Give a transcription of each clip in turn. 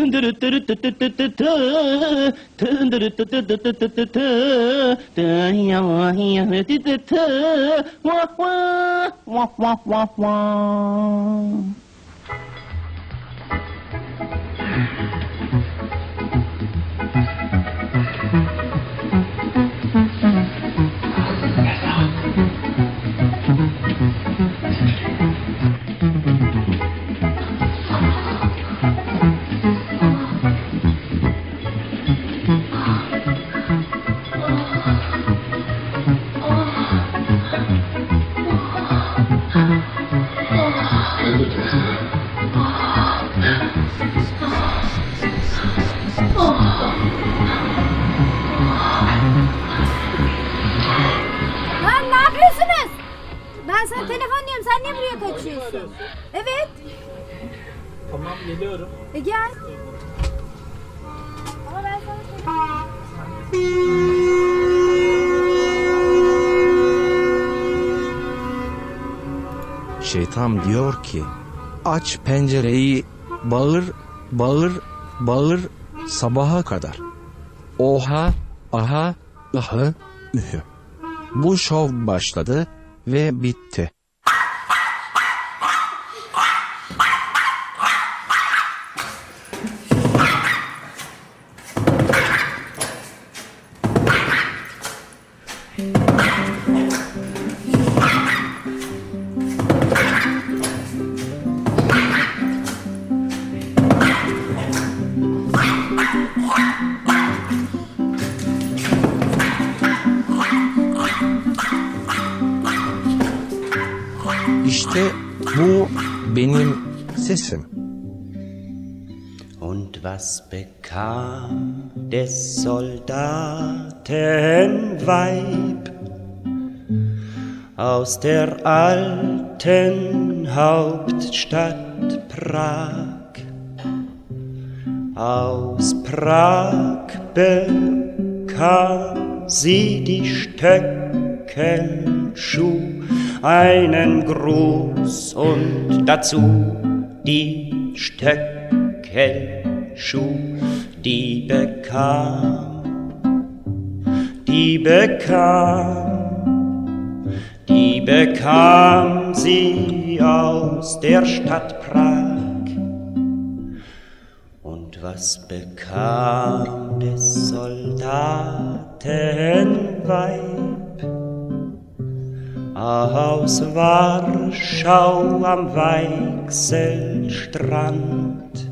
Lan ne yapıyorsunuz? Ben sana telefon diyorum, sen niye buraya kaçıyorsun? Evet. Tamam, geliyorum. Gel. Ama ben sana telefon... Şeytan diyor ki, aç pencereyi, bağır, bağır, bağır sabaha kadar. Oha, aha, ıhı, ühü. Bu şov başladı ve bitti. İşte bu benim sesim. Und was bekam des Soldatenweib aus der alten Hauptstadt Prag? Aus Prag bekam sie die Stöckelschuh, einen Gruß und dazu die Stöckelschuh, die bekam sie aus der Stadt Prag. Und was bekam des Soldatenweib aus Warschau am Weichselstrand?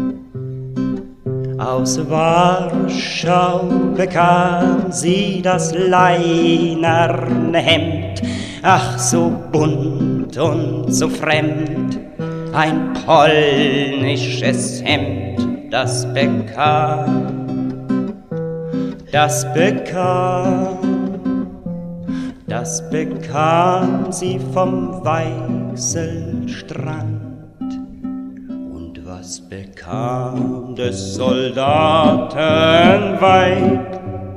Aus Warschau bekam sie das leinerne Hemd, ach so bunt und so fremd, ein polnisches Hemd, das bekam sie vom Weichselstrand. Und was bekam des Soldatenweib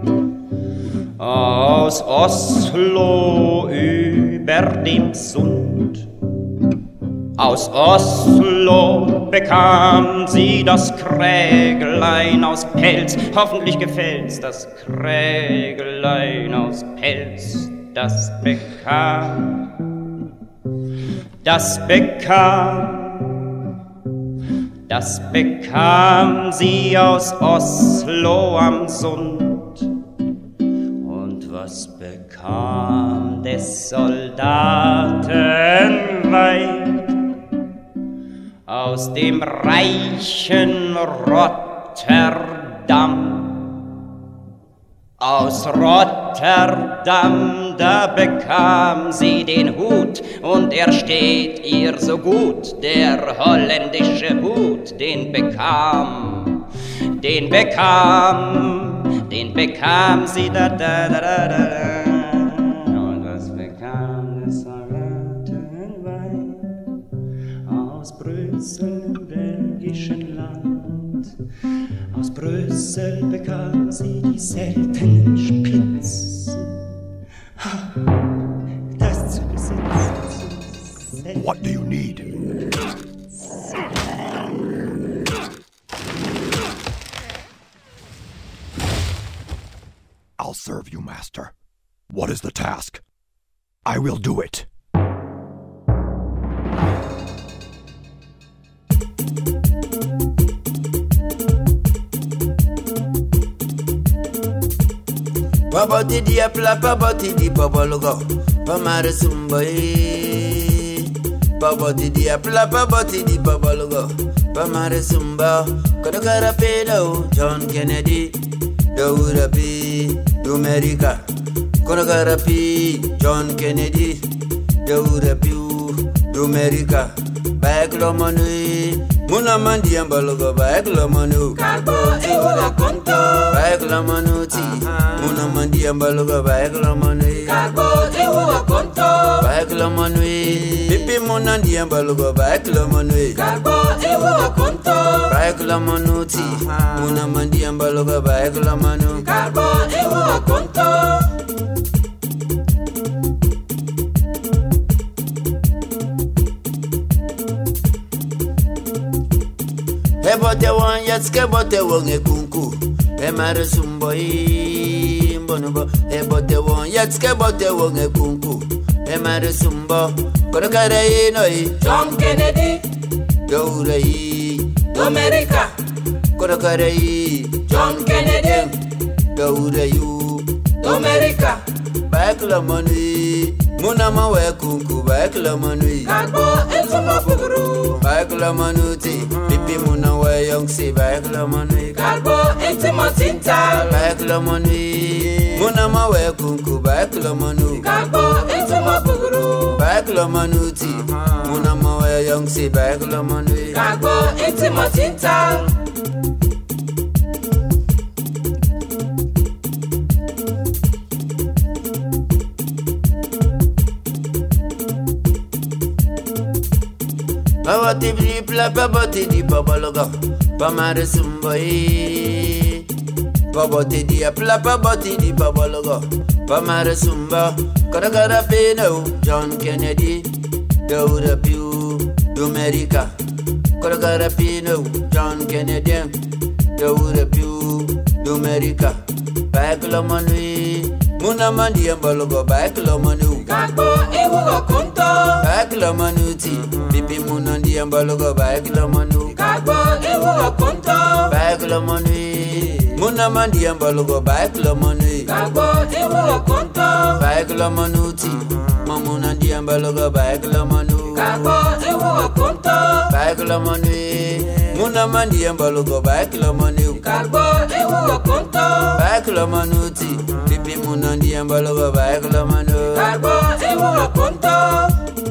aus Oslo über dem Sund? Aus Oslo bekam sie das Krägelein aus Pelz, hoffentlich gefällt's, das Krägelein aus Pelz, das bekam sie aus Oslo am Sund. Und was bekam des Soldatenweib aus dem reichen Rotterdam? Aus Rotterdam, da bekam sie den Hut, und er steht ihr so gut, der holländische Hut, den bekam sie da. Und was bekam des Soldatenweib aus Brüssel im belgischen Land? Aus Brüssel bekam sie die seltenen Spitzen, das zu besitzen. What do you need? I'll serve you, master. What is the task? I will do it. Babati di apla, babati di babalogo, pamare sumbai. Babati di apla, babati di babalogo, pamare sumba. Kodokara pedo, John Kennedy, Dawura P, America. Kodokara P, John Kennedy, Dawura P, America. Backlo money, Muna mandi ambalogo, backlo manu. Karbo ewa konto. Backlo manuti, Muna mandi ambalogo, backlo manu. Karbo ewa konto. Backlo manu, Pipi muna di ambalogo, backlo manu. Karbo ewa konto. Backlo manuti, Muna mandi ambalogo, backlo manu. Karbo ewa konto. Ebote wan yatske bote wan ekunku Emare sumbo mbonobo Ebote wan yatske bote wan ekunku Emare sumbo Kodokare inoi John Kennedy Dawura America Kodokare John Kennedy Dawura America Backla money Muna mawe kunku backla money Karbo etuma fuguru Backla manuti Pipi muna we young si backla money Karbo etuma tinta Backla money Muna mawe kunku backla manu Karbo etuma fuguru Backla manuti Muna mawe young si backla money Karbo etuma tinta Babati di pla babati di babaloga pamare sumbai babati di pla babati di babaloga pamare sumba Kodokara peno John Kennedy Dawura P America Kodokara peno John Kennedy Dawura P America Backlo manu Muna mandi ambalogo backlo manu Karbo ewa konto Backlo manuti Bibi muna di ambalogo backlo manu Karbo ewa konto Backlo manu Muna mandi ambalogo backlo manu Karbo ewa konto Backlo manuti Mamuna di ambalogo backlo manu Karbo ewa konto Backlo manu Muna mandi ambalogo backlo manu Karbo ewa konto Backlo manuti Bibi muna di ambalogo backlo manu Karbo ewa konto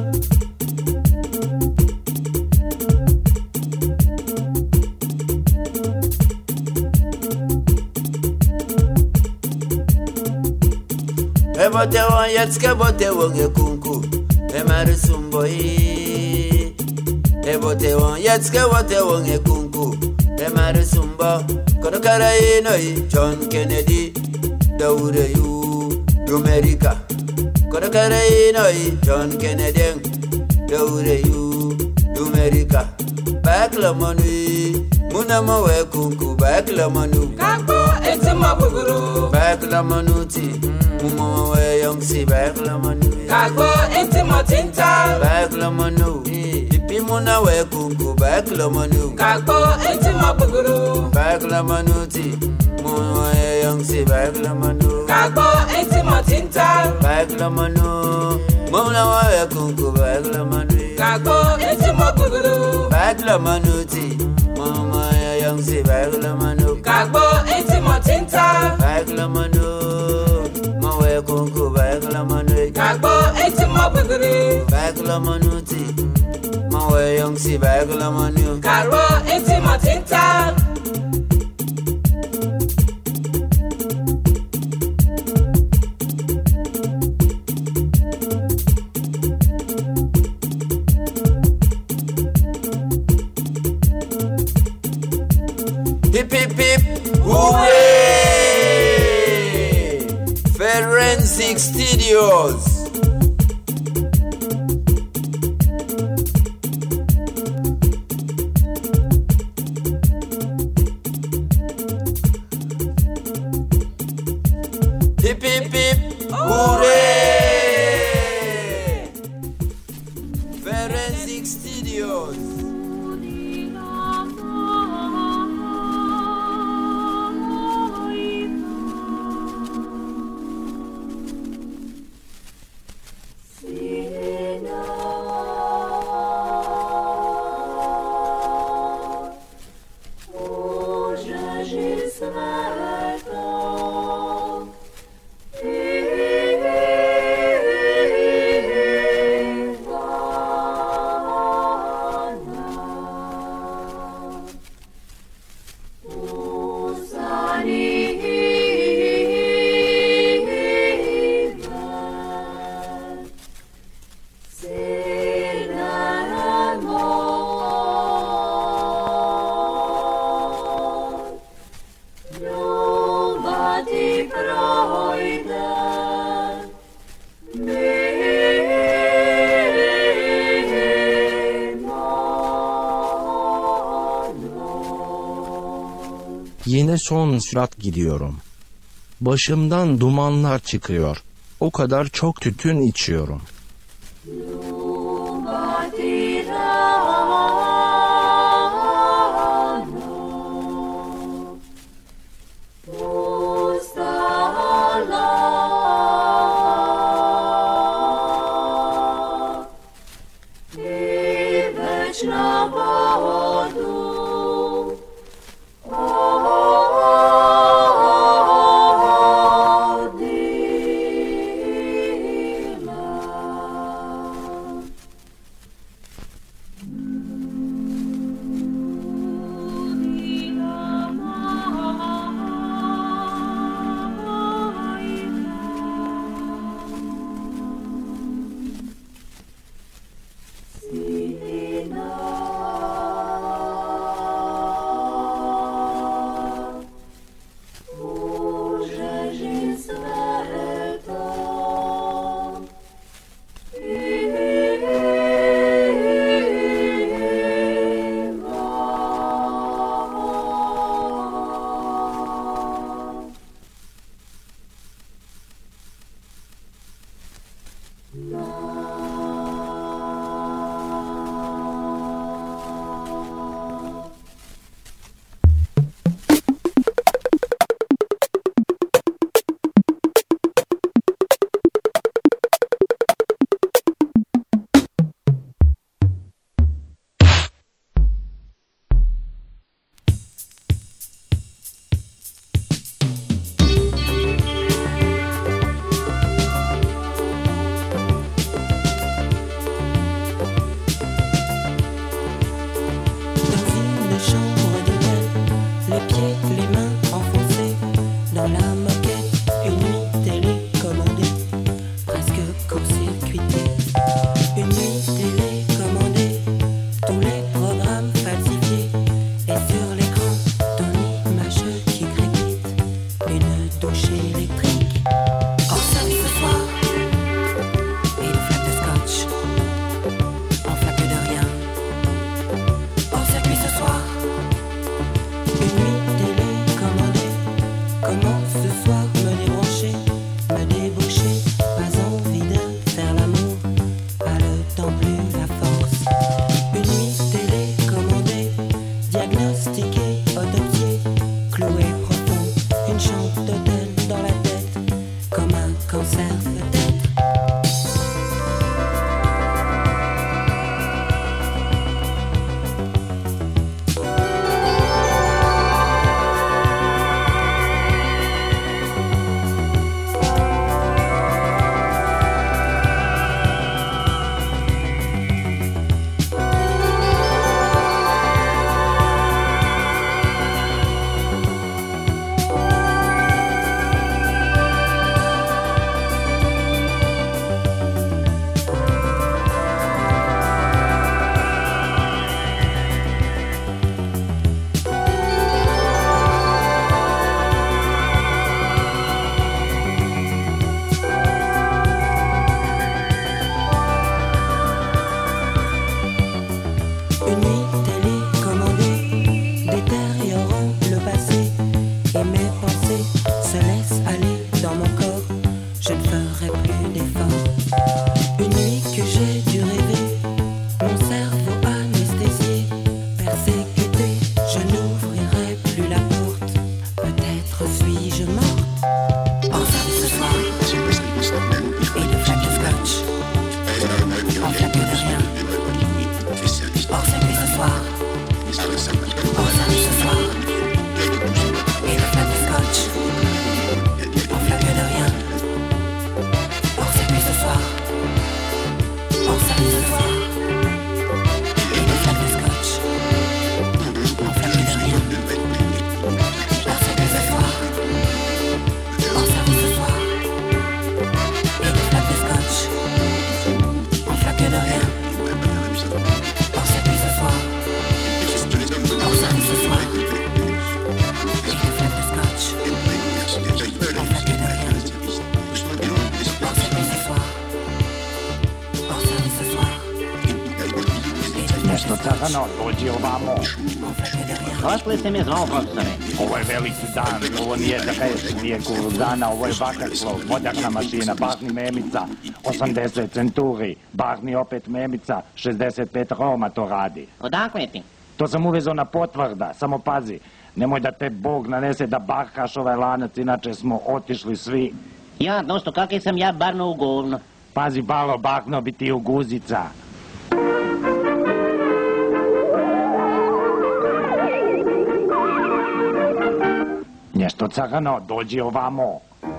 Ebote wan yatske bote wan ekunku Emare sumbo Ebote wan yatske bote wan ekunku Emare sumbo Kodokara inoi John Kennedy Dawura America Kodokara inoi John Kennedy Dawura America Backlo manu Muna mawe kunku backlo manu Karbo etuma fuguru Backlo manuti Muma we young si backla manu Karbo etuma tinta Backla manu Pipi muna we kunku backla manu Karbo etuma fuguru Backla manuti Muma we young si backla manu Karbo etuma tinta Backla manu Muna we kunku backla manu Karbo etuma fuguru Backla manuti Mama young si backla manu Karbo etuma tinta Backla manu Mawe kunku backla manu Karbo etuma fuguru Backla manuti Mawe young si backla manu Karbo etuma tinta Hip hip hip, hooray! Forensic Studios. Yine son sürat gidiyorum. Başımdan dumanlar çıkıyor. O kadar çok tütün içiyorum. Sto terreno, dođi ovamo. Otkud ste me zvao, profesore? Ovo je veliki dan, ovo nije da kažeš, nije kuruzana, ovo je vakarslov, moderna mašina, Barni Memica, 80 centuri, Barni opet Memica, 65 Roma to radi. Odakle ti? To sam uvezao na potvrda, samo pazi, nemoj da te Bog nanese da barkaš ovaj lanac, inače smo otišli svi. Ja, dosto, kakvi sam ja barno u govno? Pazi, balo, bakno bi ti u guzica. Nešto cagano, dođi ovamo.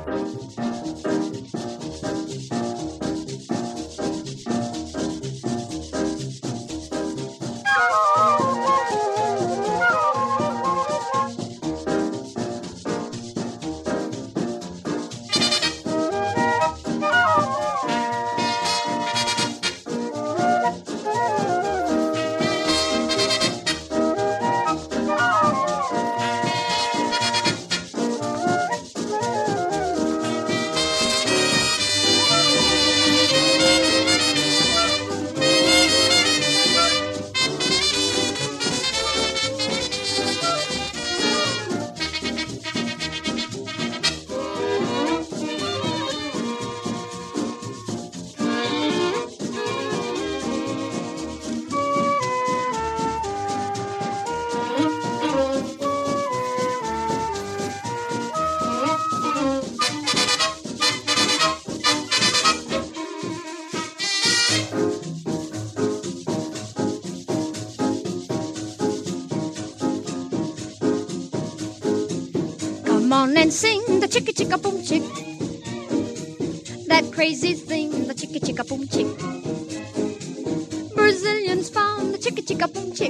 Come on and sing the chicka chicka boom chick. That crazy thing, the chicka chicka boom chick. Brazilians found the chicka chicka boom chick.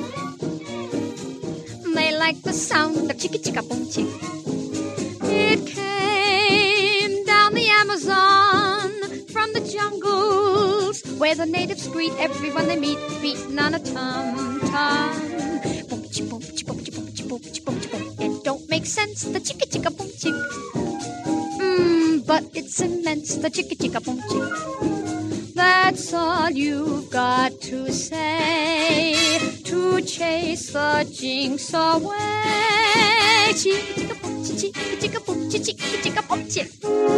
They like the sound of chicka chicka boom chick. It came down the Amazon from the jungles where the natives greet everyone they meet, beating on a tom tom. Boom chick boom chick boom chick boom chick boom chick boom chick boom. It don't make sense, the chicka chicka boom chick. But it's immense, the chicka chicka boom chick. That's all you've got to say to chase the jinx away. Chicka chicka boom chick, chicka chicka boom chick, chicka chicka boom chick.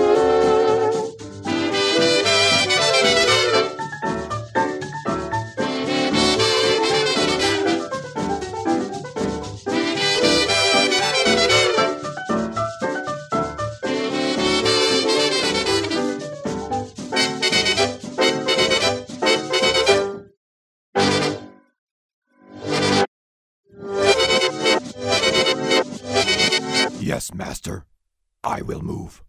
Yes, master. I will move.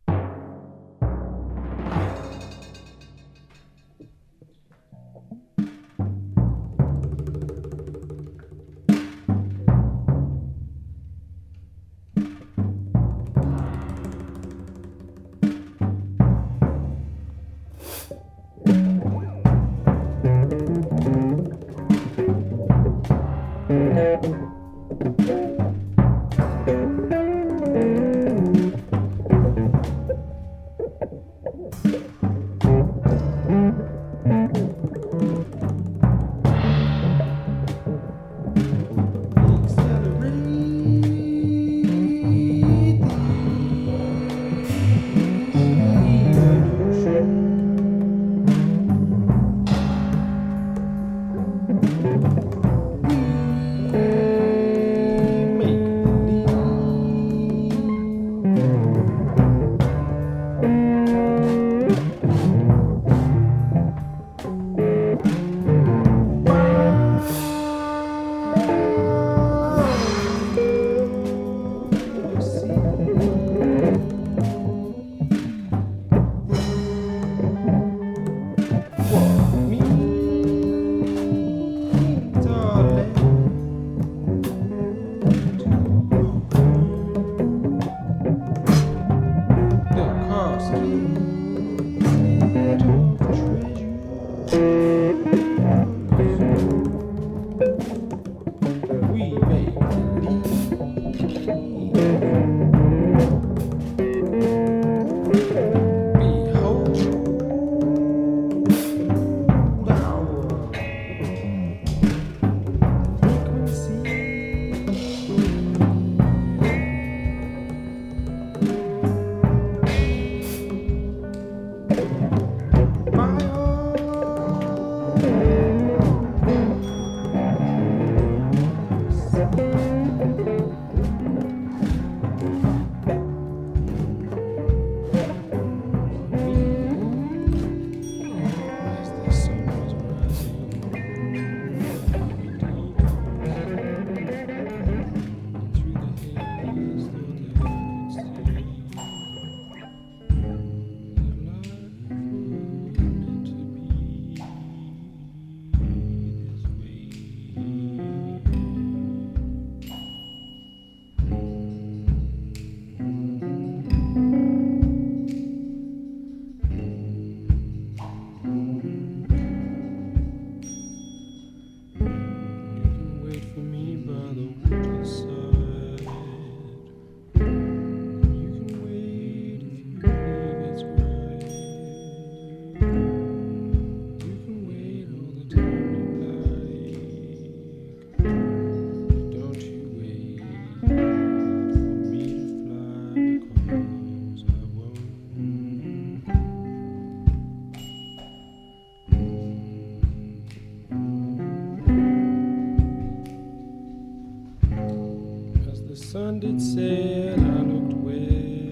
the sun did set, I looked west.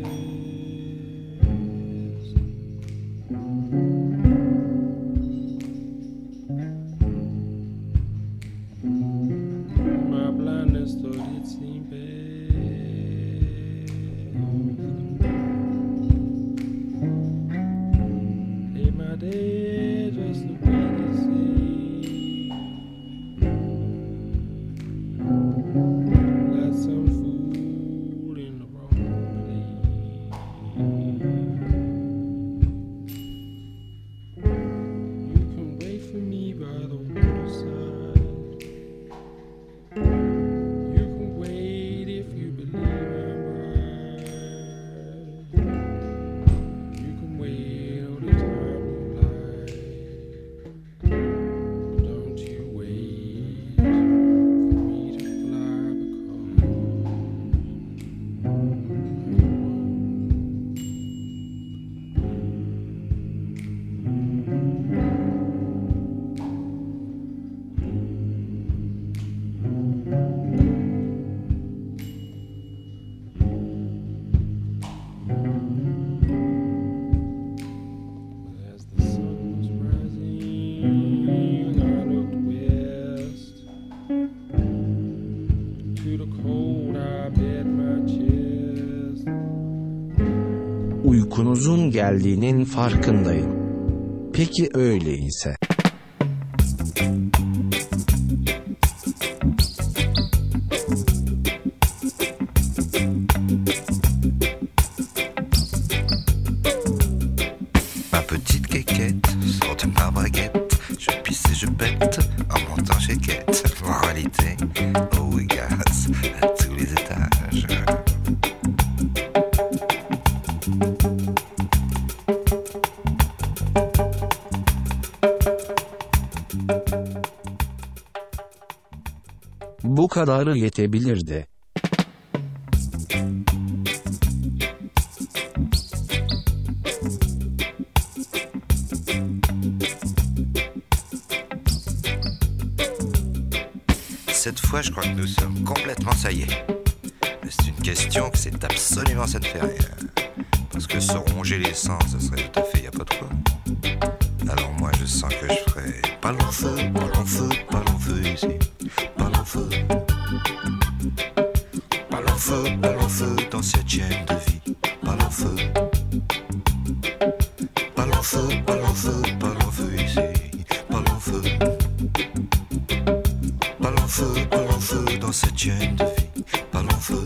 My blindness thought it seemed bad. Hey, my day, just the way they say. Like some fool in the wrong place. You can wait for me by the waterside. You can wait if you believe I'm right. You can wait all the time you like. Don't you wait for me to fly as the sun was rising, I looked west. To the cold I bent my chest. Uykunuzun geldiğinin farkındayım. Peki öyleyse. Ma petite quéquette, sort de ma braguette. Je pisse et je pète en montant chez Quête. Moralité, oh oui, gaz, à tous les étages. Bu kadarı yetebilirdi. Cette fois, je crois que nous sommes complètement ça y est. Mais c'est une question que c'est absolument ça ne fait rien. Parce que se ronger les sangs, ça serait tout à fait y a pas de quoi. Alors moi, je sens que je ferais pas long feu, pas long feu, pas long feu ici. Pas long feu. Pas long feu, pas long feu dans cette chaîne de vie. Pas long feu. Pas long feu, pas long feu, pas long feu ici. Pas long feu. Pas long feu dans cette chaîne de vie. Pas long feu.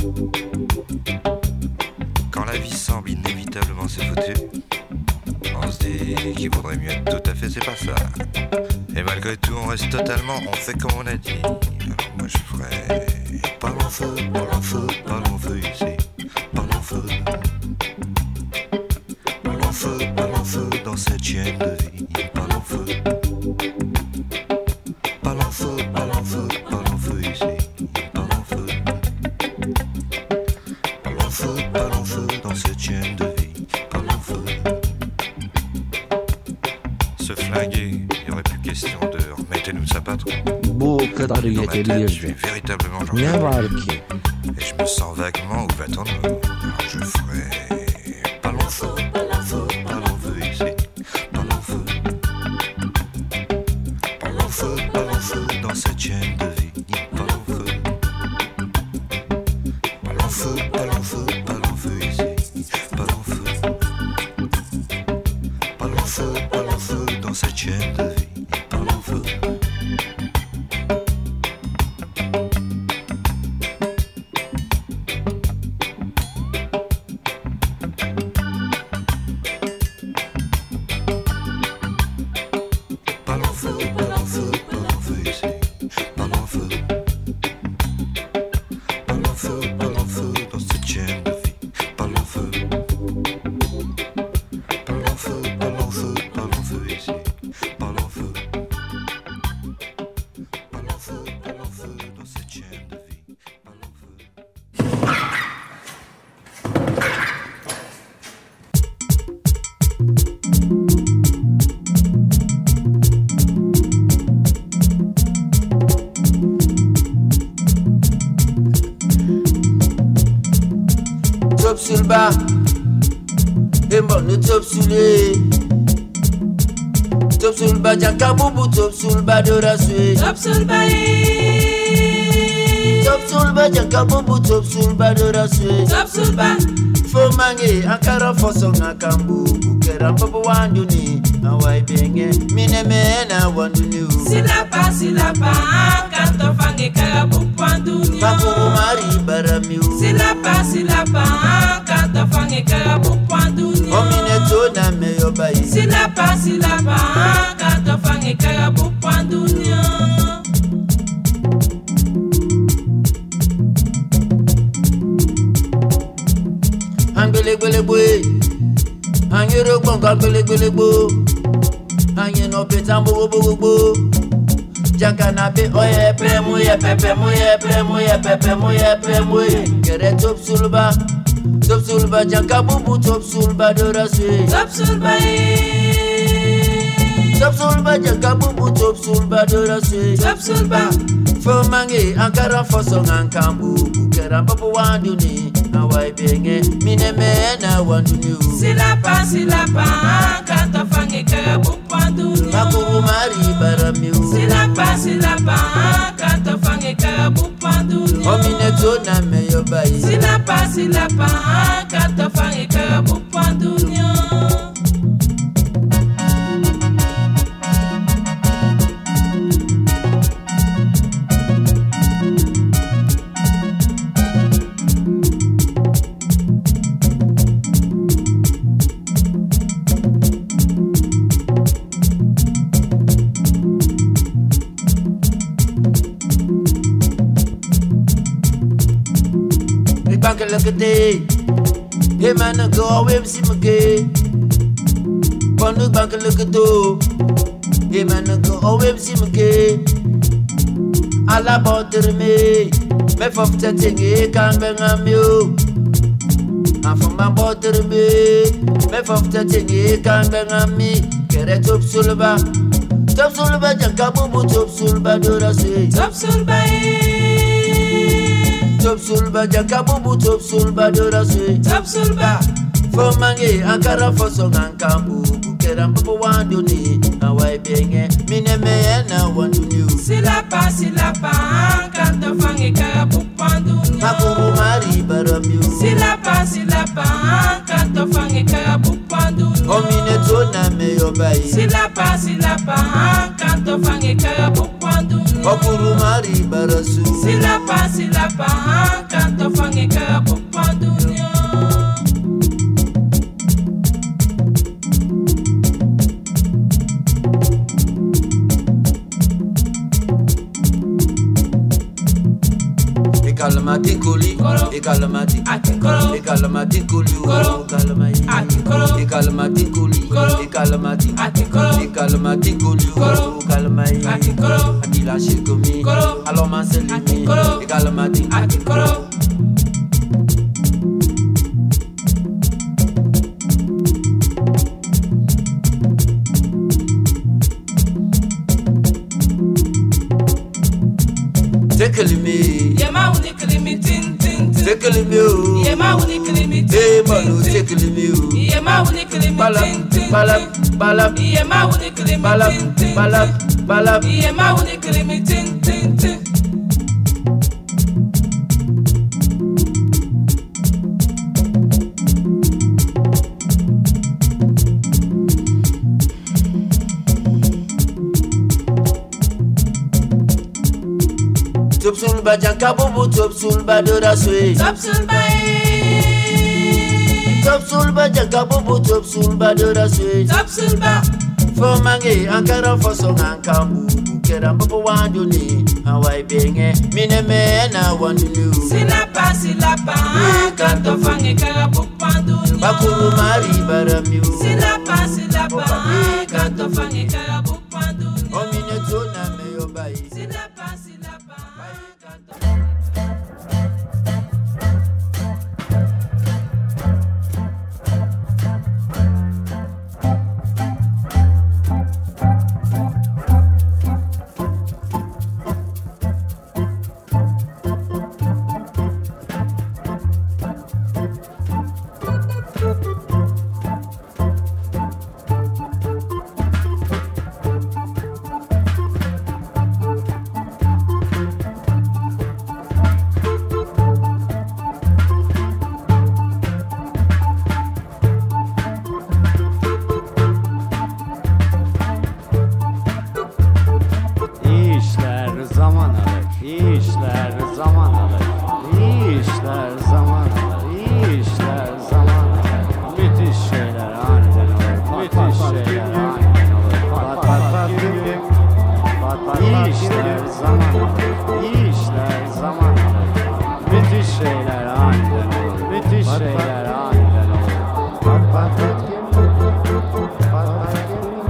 Quand la vie semble inévitablement se foutu, on se dit qu'il vaudrait mieux être tout à fait, c'est pas ça. Et malgré tout, on reste totalement, on fait comme on a dit. Alors moi je ferais pas long feu, pas long feu, pas long feu ici. Pas long feu. Pas long feu dans cette chaîne de vie. Pas long feu. Pas long feu, pas long feu, pas long feu ici. Pas long feu. Pas long feu dans cette chaîne de vie. Pas long feu. Se flinguer, il n'y aurait plus question de remettez-nous ça patron. Bu kadarı Dans ma tête, je suis yetebilirdi. véritablement j'en Ne peux var plus. ki? Et je me sens vaguement où va-t-on nous. Alors je ferais pas long feu, pas long feu, pas long feu ici. Pas long feu. Pas long feu dans cette chaîne de vie. Pas long feu. Pas long feu, pas long feu, pas long feu ici. Pas long feu. Pas long feu dans cette chaîne de vie. Pas long feu. top sulba. Embonu top sule. Top sulba jankabubu top sulba doraswe. Top sulba Top sulba jankabubu top sulba doraswe. Top sulba Fomange akara fosonga kambubu kerambabu wanduni awai benge mineme na wanduni. Silapa kanto fange karabu panduni. Bakuru mari baramiu. Silapa kanto fange karabu panduni. Omine tona meyo bayi. Silapa kanto fange karabu panduni. Angbele boy, angero gbọ̀ngàn angbele anye no petan bogo. Jankana be oye premu ye pepe mu ye premu ye. Kere top sulba janka bubu top sulba doraswe. Top sulba janka bubu top sulba doraswe. Top sulba Fomange ankara fosonga kambubu kerambabu wanduni awai benge mineme na wanduni. Silapa kanto fange karabu panduni. Bakuru mari baramiu. Silapa kanto fange karabu panduni. Omine tona meyo bayi. Silapa kanto fange karabu panduni. Look at day, hey man, go away, see me gay. Pondu bank look at do, hey man, go away, see me gay. Alla butter me for setting a can bang on you. And from my butter me for setting a can bang on me. Get a top sulba, jankabubu top sulba, dora say. Top sulba jankabubu top sulba doraswe. Top sulba Fomange ankara fosonga kambubu kerambabu wanduni awai benge mineme na wanduni. Silapa kanto fange karabu panduni. Bakuru mari baramiu. Silapa kanto fange karabu panduni. Omine tona meyo bayi. Silapa kanto fange karabu panduni. Bakuru mari barasu. Silapa kanto fange karabu panduni. Ekalamati kuli, ekalamati, ekalamati kuli, ekalamati, ekalamati kuli, ekalamati, ekalamati kuli, ekalamati, akila shikomi, aloma selimi, ekalamati, Tickle me, Yema unikli me tin. Tickle me, Yema unikli me tin. hey manu, tickle me, Yema unikli me tin. balap, Yema unikli me tin. balap. Yema unikli me tin. Top sulba jankabubu top sulba doraswe. Top sulba jankabubu top sulba doraswe. Top sulba Fomange ankara fosonga kambubu kerambabu wanduni awai benge mineme na wanduni. Silapa kanto fange karabu panduni. Bakuru mari baramiu. Silapa kanto fange karabu panduni. Omine tona meyo bayi. Silapa kanto. işler zaman alır, iyi işler zaman alır. Müthiş şeyler aniden olur, müthiş şeyler aniden olur. Pat pat pat güm güm. Pat pat iyi işler zaman alır, iyi işler zaman alır. Müthiş şeyler aniden olur, müthiş şeyler aniden olur. Pat pat pat güm güm. Pat pat güm güm.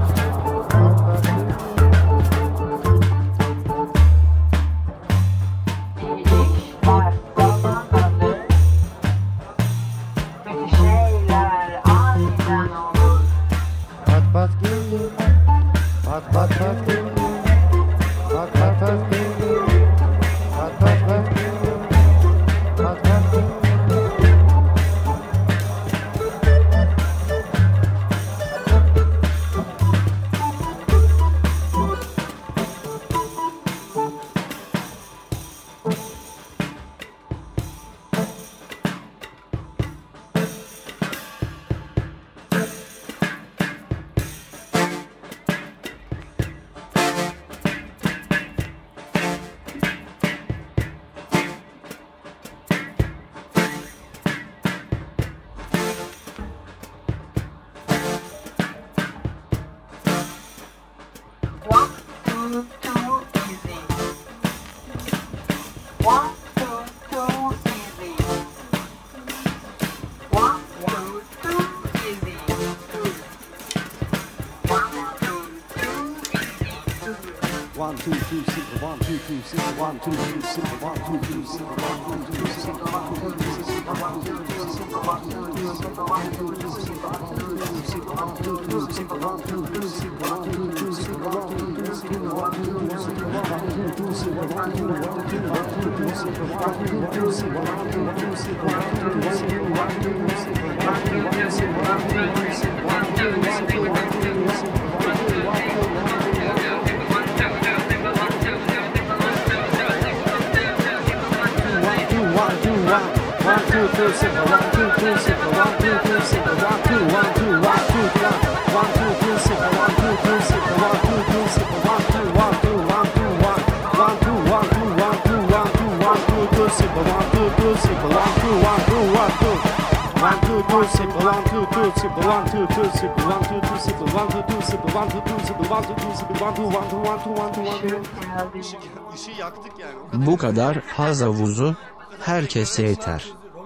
Bu kadar haz havuzu herkese yeter.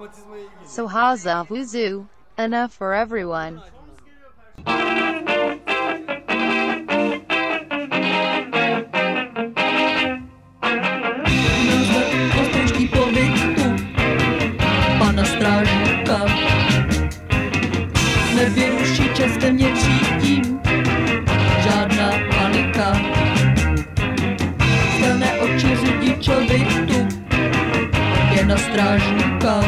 So haz havuzu, enough for everyone. Ostroužky pobytu pana strážníka nevyruší častem mě třídím žádná panika. Stelné oči řidičovi tu je na strážníka.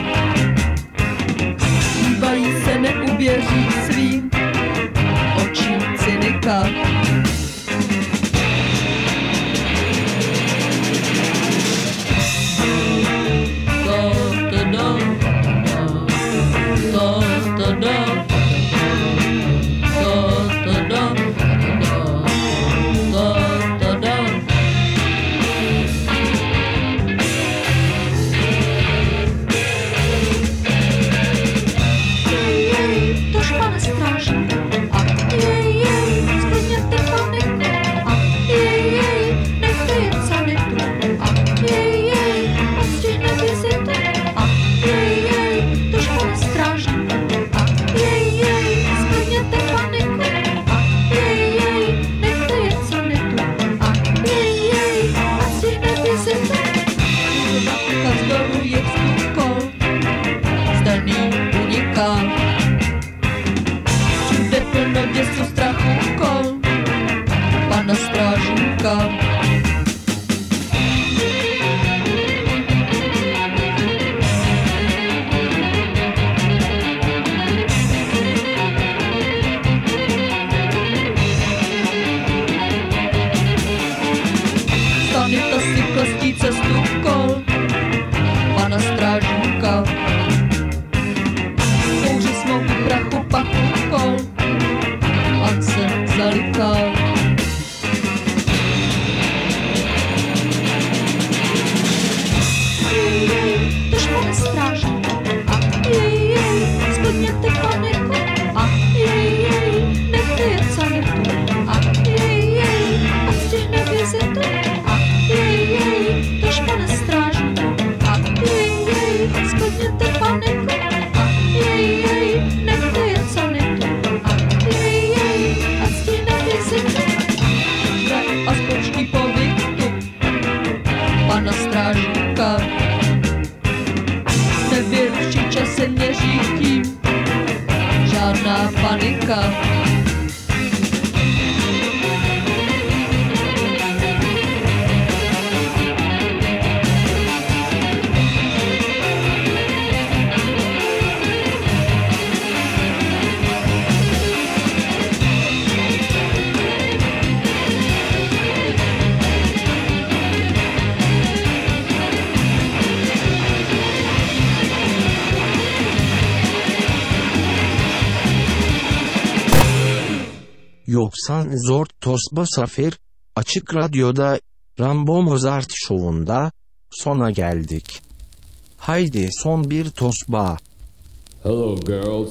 Dívají se, neuvěří svým očím cynika. Yoksa Zort Tosba Safir, Açık Radyo'da Rambo Mozart şovunda sona geldik. Haydi son bir tosba. Hello girls.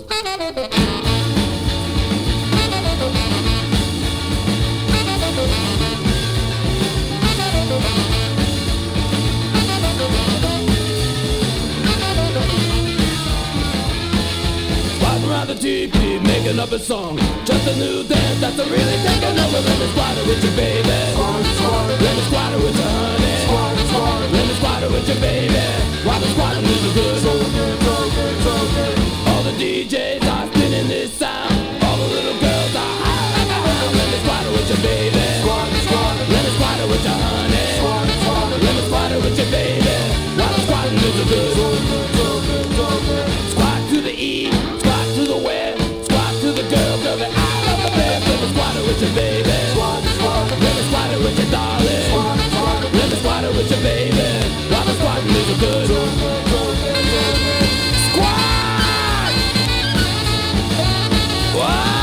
The TV, making up a song, just a new dance that's a really taking over. Let me squatter with your baby, let me squatter with your honey, let me squatter with your baby, while the squatting is good. All the DJs are spinning this sound, all the little girls are high like a hound. Let me squatter with your baby, let me squatter with your honey, let me squatter with your baby, while the squatting is good. Squat to the E, squat to the west, squat to the girl, girl that I love the best. Let me squatter with your baby, let me squatter with your darling, let me squatter with your baby, while the squatting is good. Squat! Wow!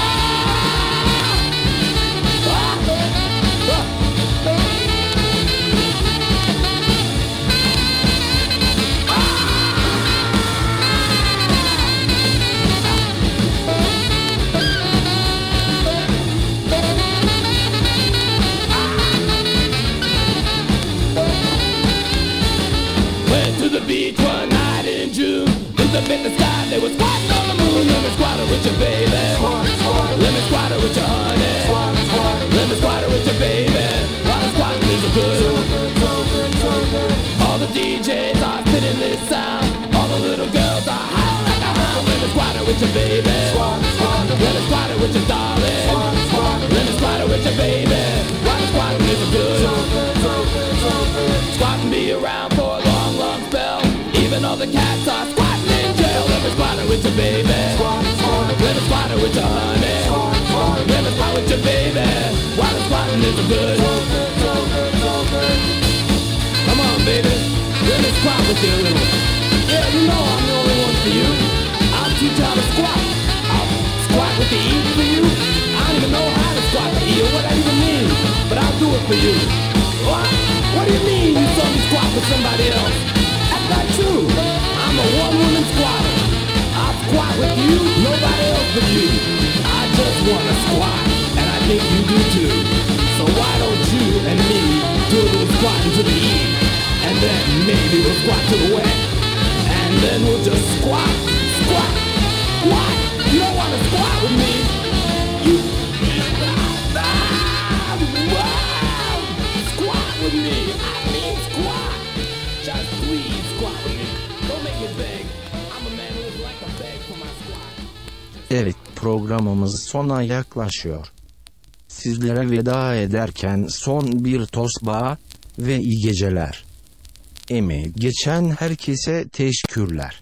The beach one night in June, looked up in the sky, they were squatting on the moon. Let me squatter with your baby, let me squatter with your honey, let me squatter with your baby, while the squatting is good. All the DJs are spinning this sound, all the little girls are high like a hound. Let me squatter with your baby, let me squatter with your darling, let me squatter with your baby, while the squatting is good. Squatting be around for a long, long spell, even all the cats are squatting in jail. Let me squatter with your baby, let me squatter with your honey, let me squatter with your baby, while the squatting is good. Come on, baby, let me squat with you a little. Yeah, you know I'm the only one for you. I'll teach you how to squat. I'll squat with the E for you. I don't even know how to squat the E or what that even means, but I'll do it for you. What do you mean you saw me squat with somebody else? That's not true. I'm a one-woman squatter. I'll squat with you, nobody else but you. I just want to squat, and I think you do too. So why don't you and me do a little squatting to the E, and then maybe we'll squat to the west, and then we'll just squat, squat, squat. You don't want to squat with me. You squat with me. I mean squat. Just please squat with me. Don't make me beg. I'm a man who would like to beg for my squat. Evet, programımız sona yaklaşıyor. Sizlere veda ederken son bir tosba ve iyi geceler. Emeği geçen herkese teşekkürler.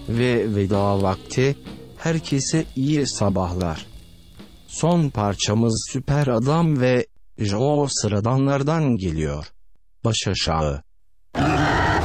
ve veda vakti. Herkese iyi sabahlar. Son parçamız Süper Adam ve Joe Sıradanlardan geliyor. Baş aşağı.